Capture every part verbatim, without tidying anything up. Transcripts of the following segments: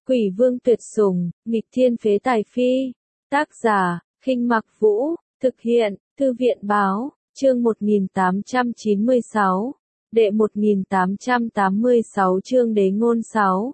Quỷ vương tuyệt sủng, nghịch thiên phế tài phi. Tác giả, Khinh Mặc Vũ, thực hiện, Thư viện báo, chương một nghìn tám trăm chín mươi sáu, đệ một nghìn tám trăm tám mươi sáu chương đế ngôn sáu.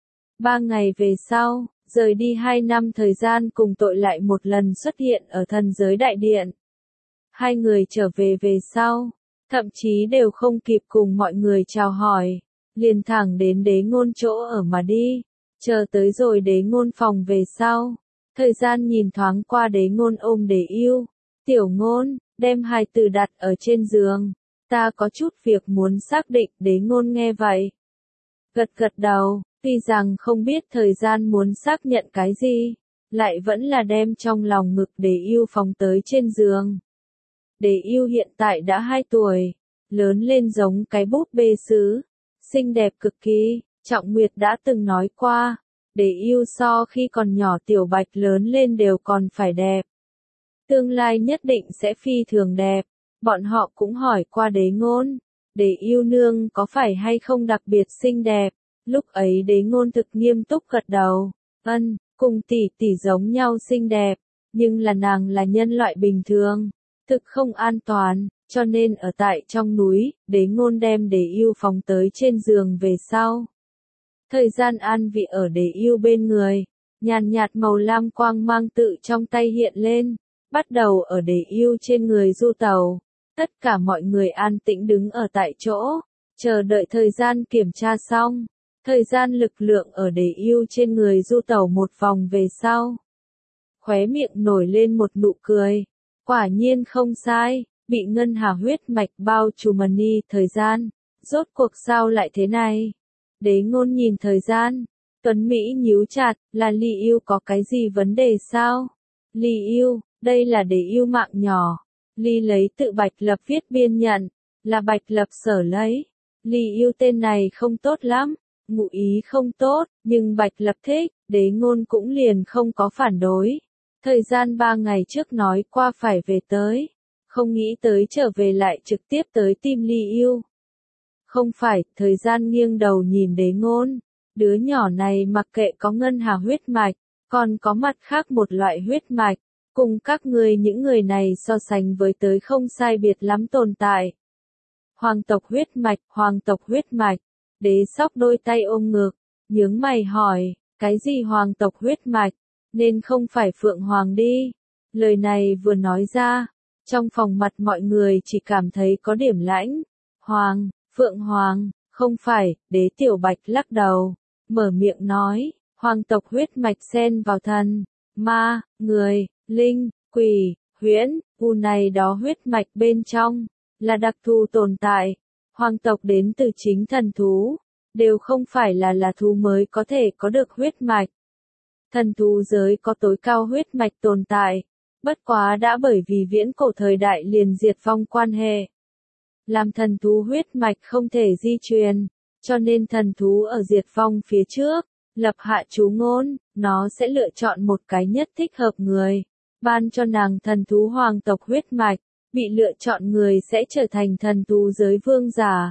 Ba ngày về sau, rời đi hai năm thời gian cùng tội lại một lần xuất hiện ở thần giới đại điện. Hai người trở về về sau, thậm chí đều không kịp cùng mọi người chào hỏi, liền thẳng đến đế ngôn chỗ ở mà đi, chờ tới rồi đế ngôn phòng về sau. Thời gian nhìn thoáng qua đế ngôn ôm đế yêu, tiểu ngôn, đem hai từ đặt ở trên giường, ta có chút việc muốn xác định. Đế ngôn nghe vậy, gật gật đầu, tuy rằng không biết thời gian muốn xác nhận cái gì, lại vẫn là đem trong lòng ngực đế yêu phóng tới trên giường. Đế yêu hiện tại đã hai tuổi, lớn lên giống cái búp bê sứ, xinh đẹp cực kỳ. Trọng Nguyệt đã từng nói qua, đế yêu so khi còn nhỏ tiểu bạch lớn lên đều còn phải đẹp. Tương lai nhất định sẽ phi thường đẹp. Bọn họ cũng hỏi qua đế ngôn, đế yêu nương có phải hay không đặc biệt xinh đẹp. Lúc ấy đế ngôn thực nghiêm túc gật đầu, ân, cùng tỷ tỷ giống nhau xinh đẹp, nhưng là nàng là nhân loại bình thường, thực không an toàn, cho nên ở tại trong núi, đế ngôn đem đế yêu phóng tới trên giường về sau. Thời gian an vị ở đế yêu bên người, nhàn nhạt màu lam quang mang tự trong tay hiện lên, bắt đầu ở đế yêu trên người du tàu. Tất cả mọi người an tĩnh đứng ở tại chỗ, chờ đợi thời gian kiểm tra xong. Thời gian lực lượng ở đế yêu trên người du tàu một vòng về sau. Khóe miệng nổi lên một nụ cười. Quả nhiên không sai, bị ngân hà huyết mạch bao trùm ni thời gian. Rốt cuộc sao lại thế này? Đế ngôn nhìn thời gian. Tuấn Mỹ nhíu chặt, là Ly yêu có cái gì vấn đề sao? Ly yêu, đây là đế yêu mạng nhỏ. Ly lấy tự Bạch Lập viết biên nhận, là Bạch Lập sở lấy. Ly yêu tên này không tốt lắm, ngụ ý không tốt, nhưng Bạch Lập thích, đế ngôn cũng liền không có phản đối. Thời gian ba ngày trước nói qua phải về tới, không nghĩ tới trở về lại trực tiếp tới tìm Ly yêu. Không phải, thời gian nghiêng đầu nhìn đế ngôn, đứa nhỏ này mặc kệ có ngân hà huyết mạch, còn có mặt khác một loại huyết mạch. Cùng các ngươi những người này so sánh với tới không sai biệt lắm tồn tại. Hoàng tộc huyết mạch, hoàng tộc huyết mạch. Đế sóc đôi tay ôm ngực, nhướng mày hỏi, cái gì hoàng tộc huyết mạch, nên không phải Phượng Hoàng đi. Lời này vừa nói ra, trong phòng mặt mọi người chỉ cảm thấy có điểm lãnh. Hoàng, Phượng Hoàng, không phải. Đế Tiểu Bạch lắc đầu, mở miệng nói, hoàng tộc huyết mạch xen vào thần, ma, người, linh, quỷ, huyễn, u này đó huyết mạch bên trong, là đặc thù tồn tại. Hoàng tộc đến từ chính thần thú, đều không phải là là thú mới có thể có được huyết mạch. Thần thú giới có tối cao huyết mạch tồn tại, bất quá đã bởi vì viễn cổ thời đại liền diệt vong quan hệ. Làm thần thú huyết mạch không thể di truyền, cho nên thần thú ở diệt vong phía trước, lập hạ chú ngôn, nó sẽ lựa chọn một cái nhất thích hợp người, ban cho nàng thần thú hoàng tộc huyết mạch, bị lựa chọn người sẽ trở thành thần thú giới vương giả.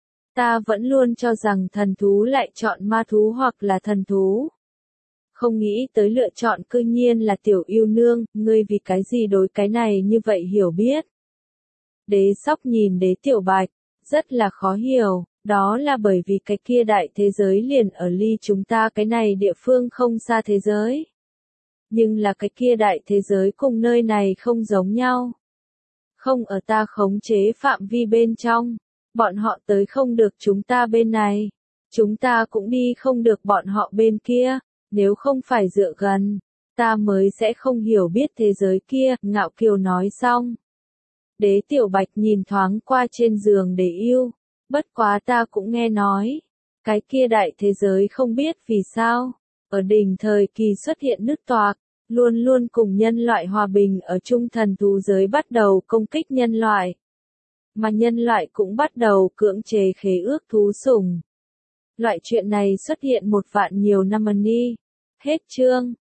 Ta vẫn luôn cho rằng thần thú lại chọn ma thú hoặc là thần thú. Không nghĩ tới lựa chọn cư nhiên là tiểu yêu nương, ngươi vì cái gì đối cái này như vậy hiểu biết. Đế sóc nhìn đế Tiểu Bạch, rất là khó hiểu, đó là bởi vì cái kia đại thế giới liền ở ly chúng ta cái này địa phương không xa thế giới. Nhưng là cái kia đại thế giới cùng nơi này không giống nhau. Không ở ta khống chế phạm vi bên trong, bọn họ tới không được chúng ta bên này, chúng ta cũng đi không được bọn họ bên kia, nếu không phải dựa gần, ta mới sẽ không hiểu biết thế giới kia. Ngạo Kiều nói xong. Đế Tiểu Bạch nhìn thoáng qua trên giường đế yêu, bất quá ta cũng nghe nói, cái kia đại thế giới không biết vì sao, ở đỉnh thời kỳ xuất hiện nứt toạc, luôn luôn cùng nhân loại hòa bình ở chung. Thần thú giới bắt đầu công kích nhân loại, mà nhân loại cũng bắt đầu cưỡng chế khế ước thú sủng. Loại chuyện này xuất hiện một vạn nhiều năm ni. Hết chương.